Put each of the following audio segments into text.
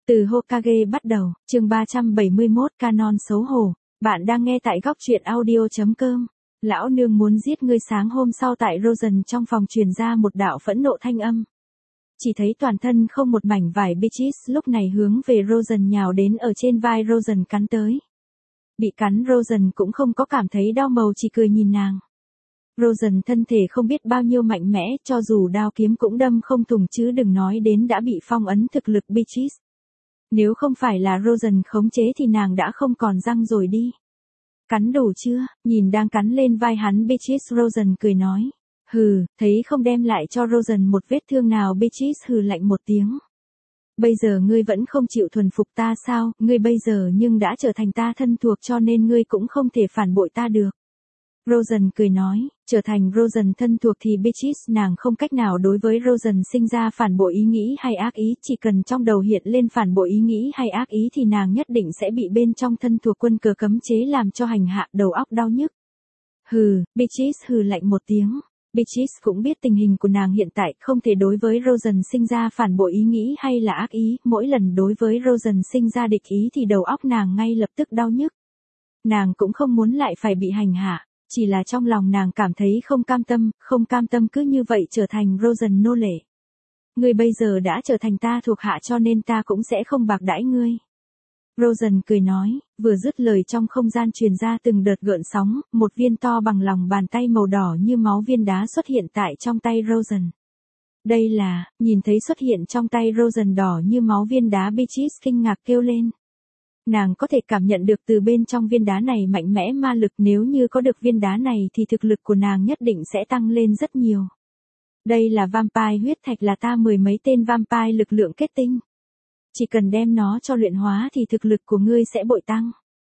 Từ Hokage bắt đầu, chương 371 Canon xấu hổ. Bạn đang nghe tại góc truyện audio.com. Lão nương muốn giết ngươi. Sáng hôm sau tại Rosen trong phòng truyền ra một đạo phẫn nộ thanh âm. Chỉ thấy toàn thân không một mảnh vải Beatrice lúc này hướng về Rosen nhào đến, ở trên vai Rosen cắn tới. Bị cắn Rosen cũng không có cảm thấy đau màu, chỉ cười nhìn nàng. Rosen thân thể không biết bao nhiêu mạnh mẽ, cho dù đao kiếm cũng đâm không thủng chứ đừng nói đến đã bị phong ấn thực lực Beatrice. Nếu không phải là Rosen khống chế thì nàng đã không còn răng rồi đi. Cắn đủ chưa? Nhìn đang cắn lên vai hắn Beatrice, Rosen cười nói. Hừ, thấy không đem lại cho Rosen một vết thương nào. Beatrice hừ lạnh một tiếng. Bây giờ ngươi vẫn không chịu thuần phục ta sao? Ngươi bây giờ nhưng đã trở thành ta thân thuộc, cho nên ngươi cũng không thể phản bội ta được. Rosen cười nói, trở thành Rosen thân thuộc thì Beatrice nàng không cách nào đối với Rosen sinh ra phản bội ý nghĩ hay ác ý, chỉ cần trong đầu hiện lên phản bội ý nghĩ hay ác ý thì nàng nhất định sẽ bị bên trong thân thuộc quân cờ cấm chế làm cho hành hạ, đầu óc đau nhức. Hừ, Beatrice hừ lạnh một tiếng. Beatrice cũng biết tình hình của nàng hiện tại không thể đối với Rosen sinh ra phản bội ý nghĩ hay là ác ý, mỗi lần đối với Rosen sinh ra địch ý thì đầu óc nàng ngay lập tức đau nhức. Nàng cũng không muốn lại phải bị hành hạ. Chỉ là trong lòng nàng cảm thấy không cam tâm cứ như vậy trở thành Rosen nô lệ. Ngươi bây giờ đã trở thành ta thuộc hạ cho nên ta cũng sẽ không bạc đãi ngươi. Rosen cười nói, vừa dứt lời trong không gian truyền ra từng đợt gợn sóng, một viên to bằng lòng bàn tay màu đỏ như máu viên đá xuất hiện tại trong tay Rosen. Đây là, nhìn thấy xuất hiện trong tay Rosen đỏ như máu viên đá, Beatrice kinh ngạc kêu lên. Nàng có thể cảm nhận được từ bên trong viên đá này mạnh mẽ ma lực, nếu như có được viên đá này thì thực lực của nàng nhất định sẽ tăng lên rất nhiều. Đây là vampire huyết thạch, là ta 10 mấy tên vampire lực lượng kết tinh. Chỉ cần đem nó cho luyện hóa thì thực lực của ngươi sẽ bội tăng.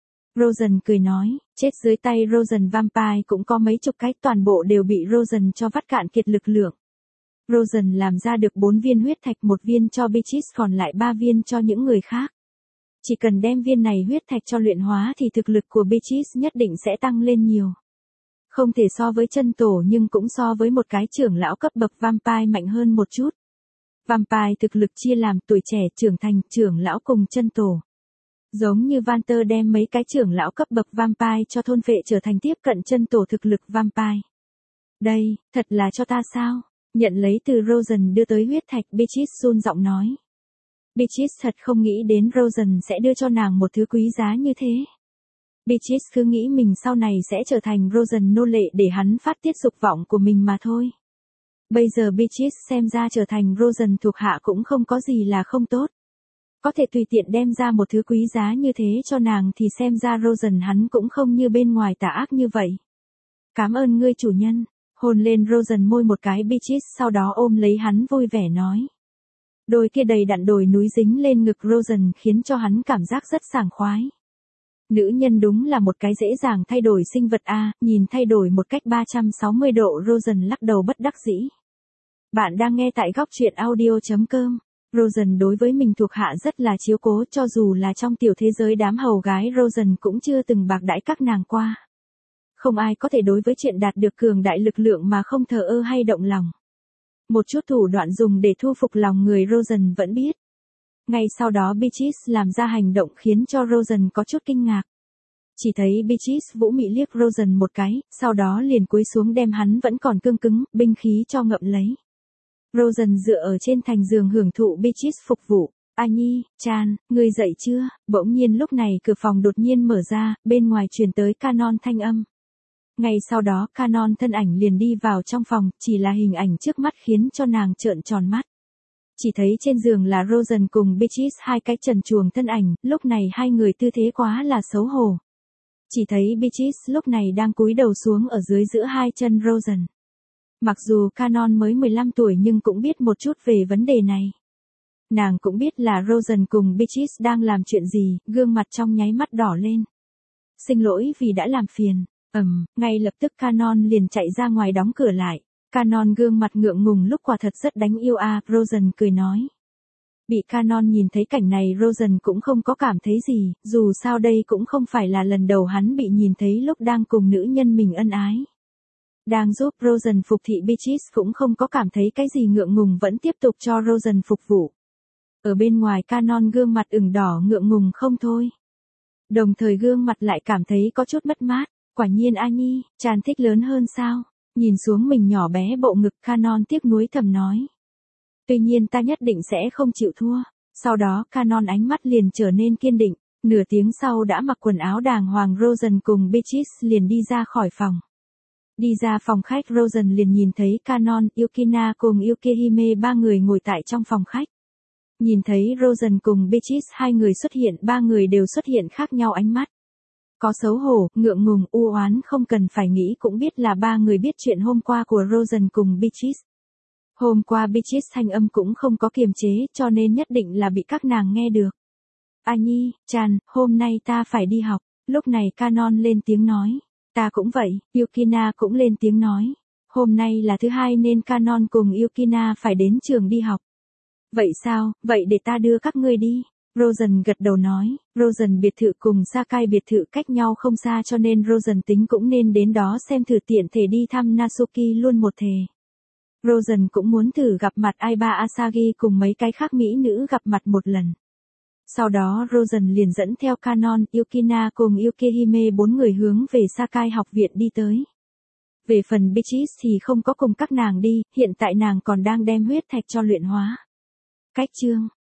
Rosen cười nói, chết dưới tay Rosen vampire cũng có mấy chục cái, toàn bộ đều bị Rosen cho vắt cạn kiệt lực lượng. Rosen làm ra được 4 viên huyết thạch, 1 viên cho Beatrice còn lại 3 viên cho những người khác. Chỉ cần đem viên này huyết thạch cho luyện hóa thì thực lực của Beatrice nhất định sẽ tăng lên nhiều. Không thể so với chân tổ nhưng cũng so với một cái trưởng lão cấp bậc vampire mạnh hơn một chút. Vampire thực lực chia làm tuổi trẻ, trưởng thành, trưởng lão cùng chân tổ. Giống như Walter đem mấy cái trưởng lão cấp bậc vampire cho thôn phệ trở thành tiếp cận chân tổ thực lực vampire. Đây, thật là cho ta sao? Nhận lấy từ Rosen đưa tới huyết thạch, Beatrice run giọng nói. Beatrice thật không nghĩ đến Rosen sẽ đưa cho nàng một thứ quý giá như thế. Beatrice cứ nghĩ mình sau này sẽ trở thành Rosen nô lệ để hắn phát tiết dục vọng của mình mà thôi. Bây giờ Beatrice xem ra trở thành Rosen thuộc hạ cũng không có gì là không tốt. Có thể tùy tiện đem ra một thứ quý giá như thế cho nàng thì xem ra Rosen hắn cũng không như bên ngoài tà ác như vậy. Cảm ơn ngươi chủ nhân. Hôn lên Rosen môi một cái, Beatrice sau đó ôm lấy hắn vui vẻ nói. Đôi kia đầy đặn đồi núi dính lên ngực Rosen khiến cho hắn cảm giác rất sảng khoái. Nữ nhân đúng là một cái dễ dàng thay đổi sinh vật a, nhìn thay đổi một cách 360 độ. Rosen lắc đầu bất đắc dĩ. Bạn đang nghe tại góc truyện audio.com. Rosen đối với mình thuộc hạ rất là chiếu cố, cho dù là trong tiểu thế giới đám hầu gái Rosen cũng chưa từng bạc đãi các nàng qua. Không ai có thể đối với chuyện đạt được cường đại lực lượng mà không thờ ơ hay động lòng. Một chút thủ đoạn dùng để thu phục lòng người Rosen vẫn biết. Ngay sau đó Beatrice làm ra hành động khiến cho Rosen có chút kinh ngạc. Chỉ thấy Beatrice vũ mị liếc Rosen một cái, sau đó liền cúi xuống đem hắn vẫn còn cương cứng, binh khí cho ngậm lấy. Rosen dựa ở trên thành giường hưởng thụ Beatrice phục vụ. A Nhi, Chan, ngươi dậy chưa? Bỗng nhiên lúc này cửa phòng đột nhiên mở ra, bên ngoài truyền tới Canon thanh âm. Ngay sau đó Canon thân ảnh liền đi vào trong phòng, chỉ là hình ảnh trước mắt khiến cho nàng trợn tròn mắt. Chỉ thấy trên giường là Rosen cùng Beatrice, hai cái trần truồng thân ảnh, lúc này hai người tư thế quá là xấu hổ. Chỉ thấy Beatrice lúc này đang cúi đầu xuống ở dưới giữa hai chân Rosen. Mặc dù Canon mới 15 tuổi nhưng cũng biết một chút về vấn đề này. Nàng cũng biết là Rosen cùng Beatrice đang làm chuyện gì, gương mặt trong nháy mắt đỏ lên. Xin lỗi vì đã làm phiền. Ngay lập tức Canon liền chạy ra ngoài đóng cửa lại. Canon gương mặt ngượng ngùng lúc quả thật rất đáng yêu a, Rosen cười nói. Bị Canon nhìn thấy cảnh này Rosen cũng không có cảm thấy gì, dù sao đây cũng không phải là lần đầu hắn bị nhìn thấy lúc đang cùng nữ nhân mình ân ái. Đang giúp Rosen phục thị Beatrice cũng không có cảm thấy cái gì ngượng ngùng, vẫn tiếp tục cho Rosen phục vụ. Ở bên ngoài Canon gương mặt ửng đỏ ngượng ngùng không thôi. Đồng thời gương mặt lại cảm thấy có chút mất mát. Quả nhiên A Nhi, Chan thích lớn hơn sao? Nhìn xuống mình nhỏ bé bộ ngực, Canon tiếc nuối thầm nói. Tuy nhiên ta nhất định sẽ không chịu thua. Sau đó Canon ánh mắt liền trở nên kiên định. Nửa tiếng sau đã mặc quần áo đàng hoàng, Rosen cùng Beatrice liền đi ra khỏi phòng. Đi ra phòng khách, Rosen liền nhìn thấy Canon, Yukina cùng Yukihime ba người ngồi tại trong phòng khách. Nhìn thấy Rosen cùng Beatrice hai người xuất hiện, ba người đều xuất hiện khác nhau ánh mắt. Có xấu hổ, ngượng ngùng, u oán, không cần phải nghĩ cũng biết là ba người biết chuyện hôm qua của Rosen cùng Beatrice. Hôm qua Beatrice thanh âm cũng không có kiềm chế, cho nên nhất định là bị các nàng nghe được. A Nhi, Chan, hôm nay ta phải đi học. Lúc này Canon lên tiếng nói. Ta cũng vậy, Yukina cũng lên tiếng nói. Hôm nay là thứ hai nên Canon cùng Yukina phải đến trường đi học. Vậy sao, vậy để ta đưa các ngươi đi. Rosen gật đầu nói. Rosen biệt thự cùng Sakai biệt thự cách nhau không xa cho nên Rosen tính cũng nên đến đó xem thử, tiện thể đi thăm Natsuki luôn một thề. Rosen cũng muốn thử gặp mặt Aiba Asagi cùng mấy cái khác mỹ nữ gặp mặt một lần. Sau đó Rosen liền dẫn theo Canon, Yukina cùng Yukihime bốn người hướng về Sakai học viện đi tới. Về phần Beatrice thì không có cùng các nàng đi, hiện tại nàng còn đang đem huyết thạch cho luyện hóa. Cách chương